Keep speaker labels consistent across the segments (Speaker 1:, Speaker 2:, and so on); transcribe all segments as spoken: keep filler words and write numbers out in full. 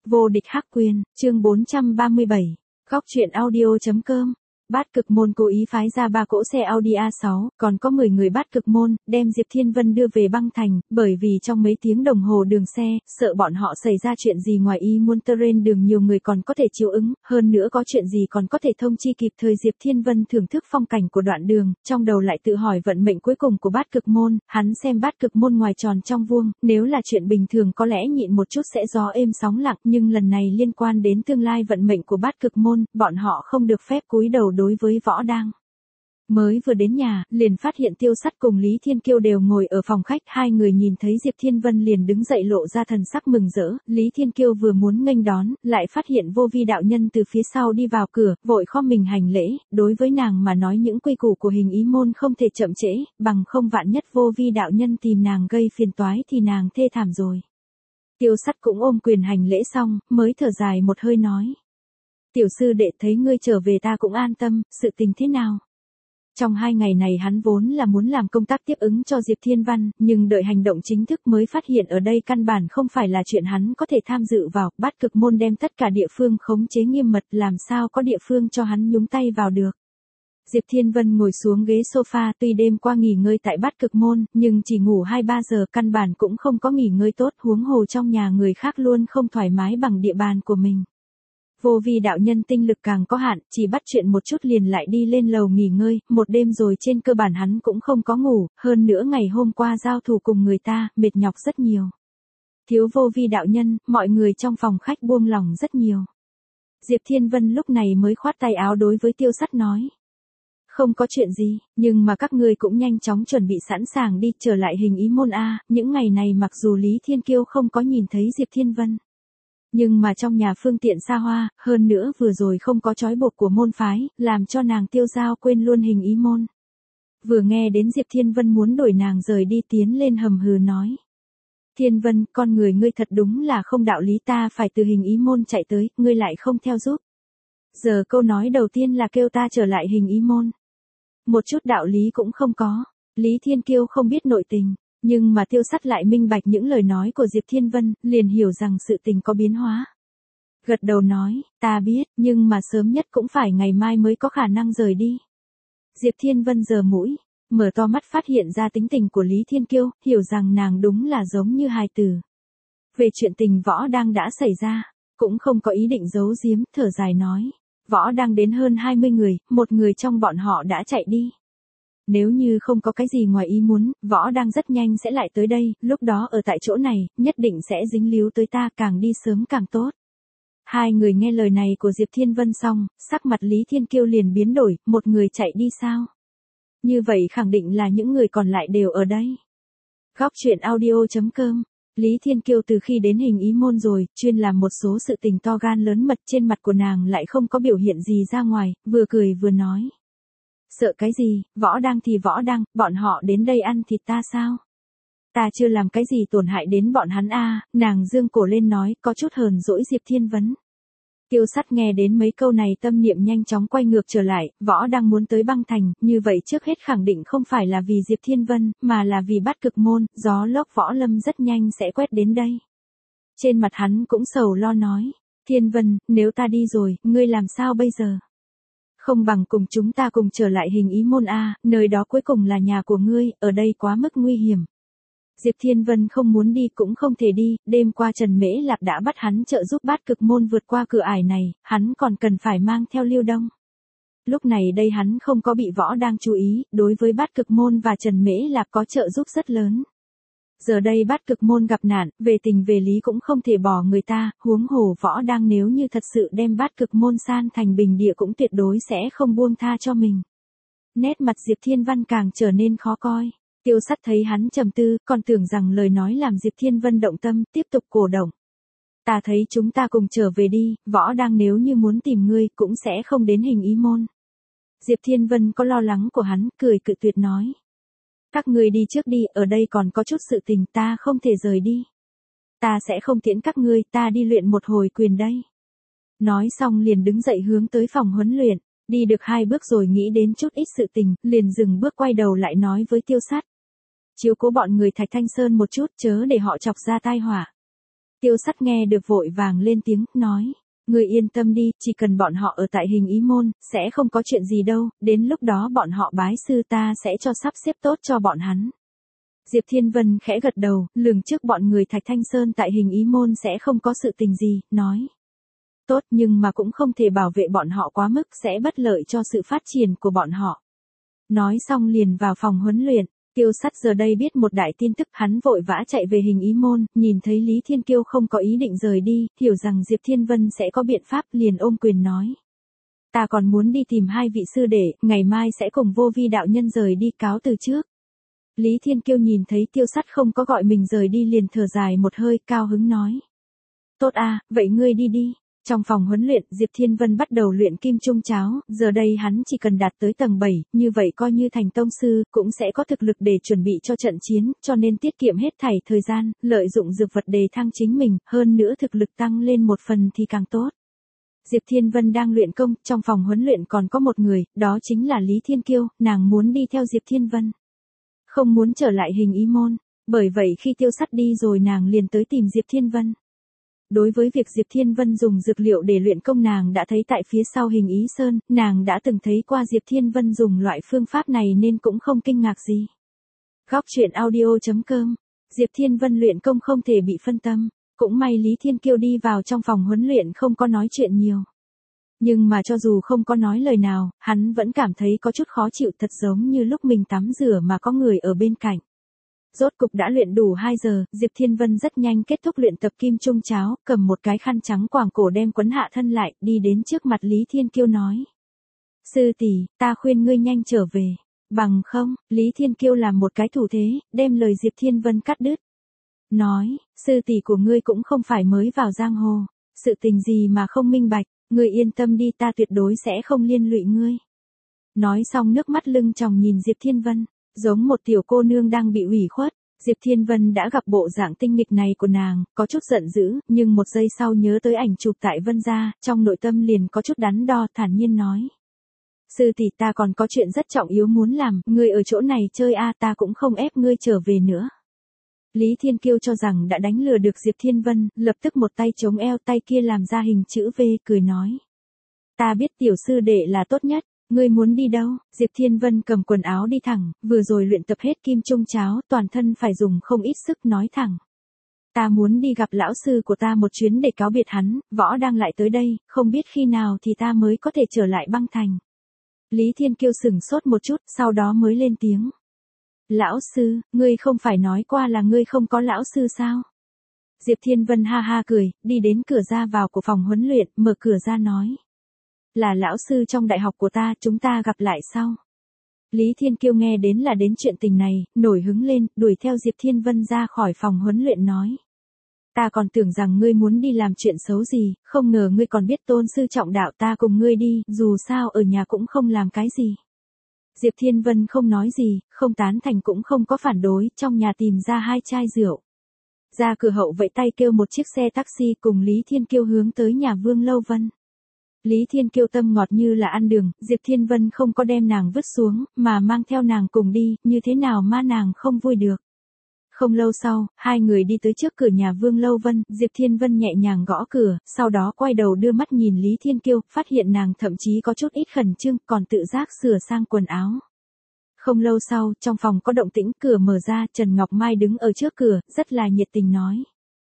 Speaker 1: Vô địch hắc quyền, chương bốn trăm ba mươi bảy, góc truyện audio.com. Bát Cực Môn cố ý phái ra ba cỗ xe Audi a sáu, còn có mười người Bát Cực Môn, đem Diệp Thiên Vân đưa về băng thành, bởi vì trong mấy tiếng đồng hồ đường xe, sợ bọn họ xảy ra chuyện gì ngoài ý muốn terrain đường nhiều người còn có thể chiếu ứng, hơn nữa có chuyện gì còn có thể thông chi kịp thời. Diệp Thiên Vân thưởng thức phong cảnh của đoạn đường, trong đầu lại tự hỏi vận mệnh cuối cùng của Bát Cực Môn, hắn xem Bát Cực Môn ngoài tròn trong vuông, nếu là chuyện bình thường có lẽ nhịn một chút sẽ gió êm sóng lặng, nhưng lần này liên quan đến tương lai vận mệnh của Bát Cực Môn, bọn họ không được phép cúi đầu đối với Võ Đang. Mới vừa đến nhà, liền phát hiện Tiêu Sắt cùng Lý Thiên Kiêu đều ngồi ở phòng khách, hai người nhìn thấy Diệp Thiên Vân liền đứng dậy lộ ra thần sắc mừng rỡ. Lý Thiên Kiêu vừa muốn nghênh đón, lại phát hiện Vô Vi đạo nhân từ phía sau đi vào cửa, vội khom mình hành lễ, đối với nàng mà nói những quy củ của hình ý môn không thể chậm trễ, bằng không vạn nhất Vô Vi đạo nhân tìm nàng gây phiền toái thì nàng thê thảm rồi. Tiêu Sắt cũng ôm quyền hành lễ xong, mới thở dài một hơi nói: "Tiểu sư đệ, thấy ngươi trở về ta cũng an tâm, sự tình thế nào?" Trong hai ngày này hắn vốn là muốn làm công tác tiếp ứng cho Diệp Thiên Văn, nhưng đợi hành động chính thức mới phát hiện ở đây căn bản không phải là chuyện hắn có thể tham dự vào. Bát Cực Môn đem tất cả địa phương khống chế nghiêm mật, làm sao có địa phương cho hắn nhúng tay vào được. Diệp Thiên Vân ngồi xuống ghế sofa, tuy đêm qua nghỉ ngơi tại Bát Cực Môn, nhưng chỉ ngủ hai ba giờ, căn bản cũng không có nghỉ ngơi tốt, huống hồ trong nhà người khác luôn không thoải mái bằng địa bàn của mình. Vô Vi đạo nhân tinh lực càng có hạn, chỉ bắt chuyện một chút liền lại đi lên lầu nghỉ ngơi, một đêm rồi trên cơ bản hắn cũng không có ngủ, hơn nữa ngày hôm qua giao thủ cùng người ta, mệt nhọc rất nhiều. Thiếu Vô Vi đạo nhân, mọi người trong phòng khách buông lòng rất nhiều. Diệp Thiên Vân lúc này mới khoát tay áo đối với Tiêu Sắt nói: "Không có chuyện gì, nhưng mà các ngươi cũng nhanh chóng chuẩn bị sẵn sàng đi, trở lại hình ý môn a." Những ngày này mặc dù Lý Thiên Kiêu không có nhìn thấy Diệp Thiên Vân, nhưng mà trong nhà phương tiện xa hoa, hơn nữa vừa rồi không có trói buộc của môn phái, làm cho nàng Tiêu Giao quên luôn hình ý môn. Vừa nghe đến Diệp Thiên Vân muốn đuổi nàng rời đi, tiến lên hầm hừ nói: "Thiên Vân, con người ngươi thật đúng là không đạo lý, ta phải từ hình ý môn chạy tới, ngươi lại không theo giúp. Giờ câu nói đầu tiên là kêu ta trở lại hình ý môn. Một chút đạo lý cũng không có." Lý Thiên Kiêu không biết nội tình, nhưng mà Tiêu Sắt lại minh bạch những lời nói của Diệp Thiên Vân, liền hiểu rằng sự tình có biến hóa. Gật đầu nói: "Ta biết, nhưng mà sớm nhất cũng phải ngày mai mới có khả năng rời đi." Diệp Thiên Vân giơ mũi, mở to mắt phát hiện ra tính tình của Lý Thiên Kiêu, hiểu rằng nàng đúng là giống như hài tử. Về chuyện tình Võ Đang đã xảy ra, cũng không có ý định giấu giếm, thở dài nói: "Võ Đang đến hơn hai mươi người, một người trong bọn họ đã chạy đi. Nếu như không có cái gì ngoài ý muốn, Võ Đang rất nhanh sẽ lại tới đây, lúc đó ở tại chỗ này, nhất định sẽ dính líu tới ta, càng đi sớm càng tốt." Hai người nghe lời này của Diệp Thiên Vân xong, sắc mặt Lý Thiên Kiêu liền biến đổi, một người chạy đi sao? Như vậy khẳng định là những người còn lại đều ở đây. Góc truyện audio.com. Lý Thiên Kiêu từ khi đến hình ý môn rồi, chuyên làm một số sự tình to gan lớn mật, trên mặt của nàng lại không có biểu hiện gì ra ngoài, vừa cười vừa nói: "Sợ cái gì, Võ Đang thì Võ Đang, bọn họ đến đây ăn thịt ta sao? Ta chưa làm cái gì tổn hại đến bọn hắn a." Nàng dương cổ lên nói, có chút hờn dỗi Diệp Thiên Vân. Tiêu Sắt nghe đến mấy câu này tâm niệm nhanh chóng quay ngược trở lại, Võ Đang muốn tới băng thành, như vậy trước hết khẳng định không phải là vì Diệp Thiên Vân, mà là vì Bát Cực Môn, gió lốc võ lâm rất nhanh sẽ quét đến đây. Trên mặt hắn cũng sầu lo nói: "Thiên Vân, nếu ta đi rồi, ngươi làm sao bây giờ? Không bằng cùng chúng ta cùng trở lại hình ý môn a, nơi đó cuối cùng là nhà của ngươi, ở đây quá mức nguy hiểm." Diệp Thiên Vân không muốn đi cũng không thể đi, đêm qua Trần Mễ Lạc đã bắt hắn trợ giúp Bát Cực Môn vượt qua cửa ải này, hắn còn cần phải mang theo Lưu Đông. Lúc này đây hắn không có bị Võ Đang chú ý, đối với Bát Cực Môn và Trần Mễ Lạc có trợ giúp rất lớn. Giờ đây Bát Cực Môn gặp nạn, về tình về lý cũng không thể bỏ người ta, huống hồ Võ Đang nếu như thật sự đem Bát Cực Môn san thành bình địa cũng tuyệt đối sẽ không buông tha cho mình. Nét mặt Diệp Thiên Văn càng trở nên khó coi. Tiêu Sắt thấy hắn trầm tư, còn tưởng rằng lời nói làm Diệp Thiên Vân động tâm, tiếp tục cổ động: "Ta thấy chúng ta cùng trở về đi, Võ Đang nếu như muốn tìm ngươi, cũng sẽ không đến hình ý môn." Diệp Thiên Vân có lo lắng của hắn, cười cự tuyệt nói: "Các ngươi đi trước đi, ở đây còn có chút sự tình, ta không thể rời đi. Ta sẽ không tiễn các ngươi, ta đi luyện một hồi quyền đây." Nói xong liền đứng dậy hướng tới phòng huấn luyện, đi được hai bước rồi nghĩ đến chút ít sự tình, liền dừng bước quay đầu lại nói với Tiêu Sắt: "Chiếu cố bọn người Thạch Thanh Sơn một chút, chớ để họ chọc ra tai họa." Tiêu Sắt nghe được vội vàng lên tiếng, nói. Ngươi yên tâm đi, chỉ cần bọn họ ở tại Hình Ý Môn, sẽ không có chuyện gì đâu, đến lúc đó bọn họ bái sư ta sẽ cho sắp xếp tốt cho bọn hắn. Diệp Thiên Vân khẽ gật đầu, lường trước bọn người Thạch Thanh Sơn tại Hình Ý Môn sẽ không có sự tình gì, nói. Tốt nhưng mà cũng không thể bảo vệ bọn họ quá mức, sẽ bất lợi cho sự phát triển của bọn họ. Nói xong liền vào phòng huấn luyện. Tiêu Sắt giờ đây biết một đại tin tức, hắn vội vã chạy về Hình Ý Môn, nhìn thấy Lý Thiên Kiêu không có ý định rời đi, hiểu rằng Diệp Thiên Vân sẽ có biện pháp, liền ôm quyền nói. Ta còn muốn đi tìm hai vị sư đệ, ngày mai sẽ cùng Vô Vi đạo nhân rời đi, cáo từ trước. Lý Thiên Kiêu nhìn thấy Tiêu Sắt không có gọi mình rời đi liền thở dài một hơi, cao hứng nói. Tốt à, vậy ngươi đi đi. Trong phòng huấn luyện, Diệp Thiên Vân bắt đầu luyện kim trung cháo, giờ đây hắn chỉ cần đạt tới tầng bảy, như vậy coi như thành tông sư, cũng sẽ có thực lực để chuẩn bị cho trận chiến, cho nên tiết kiệm hết thảy thời gian, lợi dụng dược vật đề thăng chính mình, hơn nữa thực lực tăng lên một phần thì càng tốt. Diệp Thiên Vân đang luyện công, trong phòng huấn luyện còn có một người, đó chính là Lý Thiên Kiêu, nàng muốn đi theo Diệp Thiên Vân. Không muốn trở lại Hình Ý Môn, bởi vậy khi Tiêu Sắt đi rồi nàng liền tới tìm Diệp Thiên Vân. Đối với việc Diệp Thiên Vân dùng dược liệu để luyện công nàng đã thấy tại phía sau Hình Ý Sơn, nàng đã từng thấy qua Diệp Thiên Vân dùng loại phương pháp này nên cũng không kinh ngạc gì. Góc truyện audio chấm com, Diệp Thiên Vân luyện công không thể bị phân tâm, cũng may Lý Thiên Kiêu đi vào trong phòng huấn luyện không có nói chuyện nhiều. Nhưng mà cho dù không có nói lời nào, hắn vẫn cảm thấy có chút khó chịu, thật giống như lúc mình tắm rửa mà có người ở bên cạnh. Rốt cục đã luyện đủ hai giờ, Diệp Thiên Vân rất nhanh kết thúc luyện tập kim trung cháo, cầm một cái khăn trắng quàng cổ đem quấn hạ thân lại, đi đến trước mặt Lý Thiên Kiêu nói. Sư tỷ, ta khuyên ngươi nhanh trở về. Bằng không, Lý Thiên Kiêu làm một cái thủ thế, đem lời Diệp Thiên Vân cắt đứt. Nói, sư tỷ của ngươi cũng không phải mới vào giang hồ, sự tình gì mà không minh bạch, ngươi yên tâm đi, ta tuyệt đối sẽ không liên lụy ngươi. Nói xong nước mắt lưng tròng nhìn Diệp Thiên Vân. Giống một tiểu cô nương đang bị ủy khuất, Diệp Thiên Vân đã gặp bộ dạng tinh nghịch này của nàng, có chút giận dữ, nhưng một giây sau nhớ tới ảnh chụp tại Vân gia, trong nội tâm liền có chút đắn đo, thản nhiên nói. Sư tỷ, ta còn có chuyện rất trọng yếu muốn làm, ngươi ở chỗ này chơi a, ta cũng không ép ngươi trở về nữa. Lý Thiên Kiêu cho rằng đã đánh lừa được Diệp Thiên Vân, lập tức một tay chống eo, tay kia làm ra hình chữ V, cười nói. Ta biết tiểu sư đệ là tốt nhất. Ngươi muốn đi đâu? Diệp Thiên Vân cầm quần áo đi thẳng, vừa rồi luyện tập hết kim trung cháo, toàn thân phải dùng không ít sức, nói thẳng. Ta muốn đi gặp lão sư của ta một chuyến để cáo biệt hắn, võ đang lại tới đây, không biết khi nào thì ta mới có thể trở lại băng thành. Lý Thiên Kiêu sửng sốt một chút, sau đó mới lên tiếng. Lão sư, ngươi không phải nói qua là ngươi không có lão sư sao? Diệp Thiên Vân ha ha cười, đi đến cửa ra vào của phòng huấn luyện, mở cửa ra nói. Là lão sư trong đại học của ta, chúng ta gặp lại sau. Lý Thiên Kiêu nghe đến là đến chuyện tình này, nổi hứng lên, đuổi theo Diệp Thiên Vân ra khỏi phòng huấn luyện nói. Ta còn tưởng rằng ngươi muốn đi làm chuyện xấu gì, không ngờ ngươi còn biết tôn sư trọng đạo, ta cùng ngươi đi, dù sao ở nhà cũng không làm cái gì. Diệp Thiên Vân không nói gì, không tán thành cũng không có phản đối, trong nhà tìm ra hai chai rượu. Ra cửa hậu vẫy tay kêu một chiếc xe taxi cùng Lý Thiên Kiêu hướng tới nhà Vương Lâu Vân. Lý Thiên Kiêu tâm ngọt như là ăn đường, Diệp Thiên Vân không có đem nàng vứt xuống, mà mang theo nàng cùng đi, như thế nào mà nàng không vui được. Không lâu sau, hai người đi tới trước cửa nhà Vương Lâu Vân, Diệp Thiên Vân nhẹ nhàng gõ cửa, sau đó quay đầu đưa mắt nhìn Lý Thiên Kiêu, phát hiện nàng thậm chí có chút ít khẩn trương, còn tự giác sửa sang quần áo. Không lâu sau, trong phòng có động tĩnh, cửa mở ra, Trần Ngọc Mai đứng ở trước cửa, rất là nhiệt tình nói.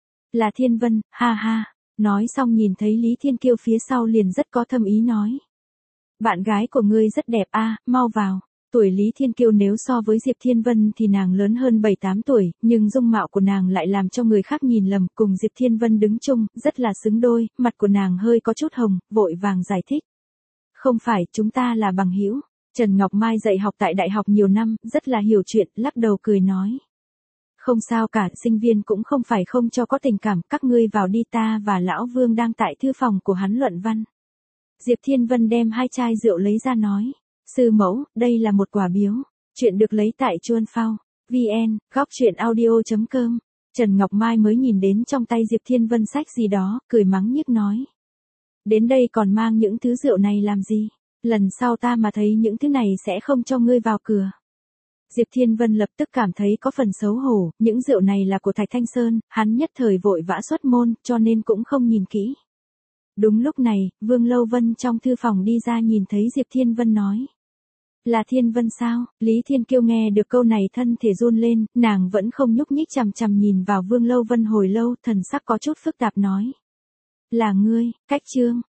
Speaker 1: Là Thiên Vân, ha ha. Nói xong nhìn thấy Lý Thiên Kiêu phía sau liền rất có thâm ý nói. Bạn gái của ngươi rất đẹp a, mau vào. Tuổi Lý Thiên Kiêu nếu so với Diệp Thiên Vân thì nàng lớn hơn bảy tám tuổi, nhưng dung mạo của nàng lại làm cho người khác nhìn lầm, cùng Diệp Thiên Vân đứng chung, rất là xứng đôi, mặt của nàng hơi có chút hồng, vội vàng giải thích. Không phải, chúng ta là bằng hữu. Trần Ngọc Mai dạy học tại đại học nhiều năm, rất là hiểu chuyện, lắc đầu cười nói. Không sao cả, sinh viên cũng không phải không cho có tình cảm, các ngươi vào đi, ta và Lão Vương đang tại thư phòng của hắn luận văn. Diệp Thiên Vân đem hai chai rượu lấy ra nói. Sư mẫu, đây là một quả biếu. Chuyện được lấy tại Chuan Phao. vn, góc truyện audio chấm com. Trần Ngọc Mai mới nhìn đến trong tay Diệp Thiên Vân sách gì đó, cười mắng nhiếc nói. Đến đây còn mang những thứ rượu này làm gì? Lần sau ta mà thấy những thứ này sẽ không cho ngươi vào cửa. Diệp Thiên Vân lập tức cảm thấy có phần xấu hổ, những rượu này là của Thạch Thanh Sơn, hắn nhất thời vội vã xuất môn, cho nên cũng không nhìn kỹ. Đúng lúc này, Vương Lâu Vân trong thư phòng đi ra nhìn thấy Diệp Thiên Vân nói. Là Thiên Vân sao? Lý Thiên Kiêu nghe được câu này thân thể run lên, nàng vẫn không nhúc nhích chằm chằm nhìn vào Vương Lâu Vân hồi lâu, thần sắc có chút phức tạp nói. Là ngươi, Cách Trương,